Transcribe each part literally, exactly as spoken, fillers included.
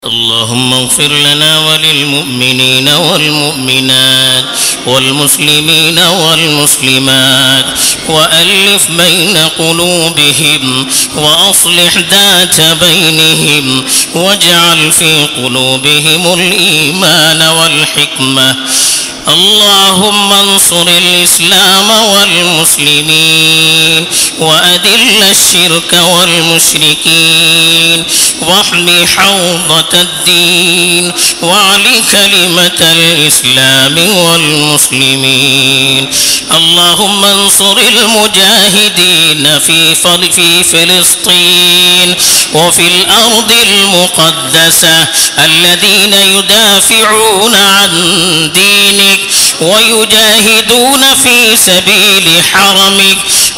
اللهم اغفر لنا وللمؤمنين والمؤمنات والمسلمين والمسلمات وألف بين قلوبهم وأصلح ذات بينهم واجعل في قلوبهم الإيمان والحكمة. اللهم انصر الإسلام والمسلمين وأذل الشرك والمشركين واحم حوضة الدين وأعل كلمة الإسلام والمسلمين. اللهم انصر المجاهدين في في فلسطين وفي الأرض المقدسة الذين يدافعون عن دينك ويجاهدون في سبيل حرمك.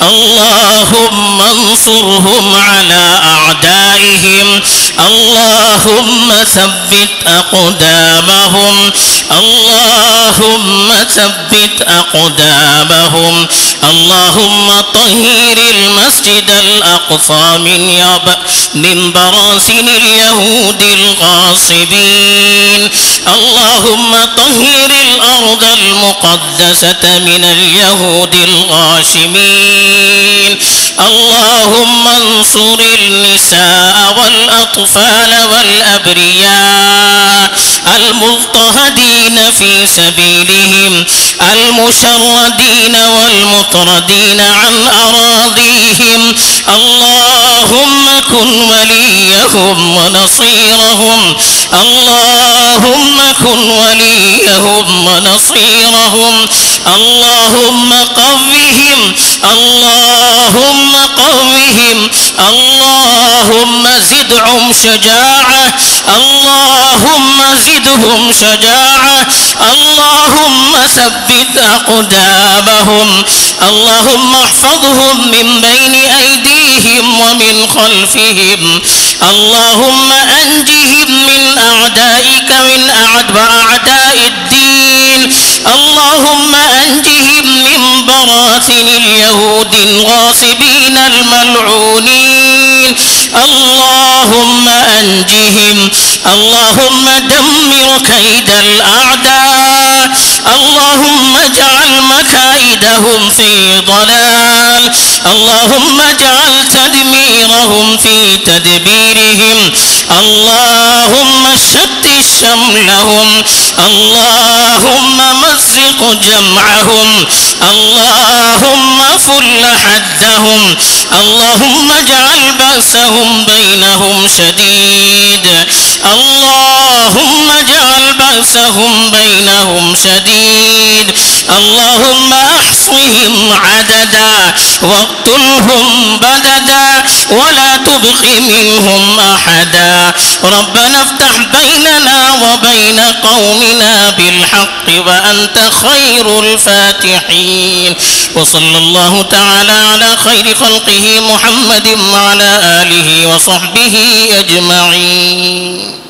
اللهم انصرهم على أعدائهم. اللهم ثبت أقدامهم. اللهم ثبت أقدامهم. اللهم طهر المسجد الأقصى من يب من براثن اليهود الغاصبين. اللهم طهر الأرض المقدسة من اليهود الغاشمين. اللهم انصر النساء والأطفال والأبرياء المضطهدين في سبيلهم المشردين والمطردين عن أراضيهم. اللهم كن وليهم ونصيرهم. اللهم كن وليهم ونصيرهم. اللهم قوهم. اللهم قوهم. اللهم زدهم شجاعة. اللهم زدهم شجاعة. اللهم ثبت أقدامهم. اللهم احفظهم من بين أيديهم ومن خلفهم. اللهم أنجهم من أعدائك من أعداء الدين. اللهم أنجهم من براثن اليهود الغاصبين الملعونين. اللهم أنجهم. اللهم دمر كيد الأعداء. اللهم اجعل مكائدهم في ضلال. اللهم اجعل تدميرهم في تدبيرهم. اللهم شتت شملهم. اللهم مزق جمعهم. اللهم فل حدهم. اللهم اجعل بأسهم بينهم شديد. اللهم اجعل بأسهم بينهم شديد. اللهم احصهم عددا واقتلهم بددا ولا تبق منهم أحدا. ربنا افتح بيننا وبين قومنا بالحق وأنت خير الفاتحين. وصلى الله تعالى على خير خلقه محمد وعلى آله وصحبه أجمعين.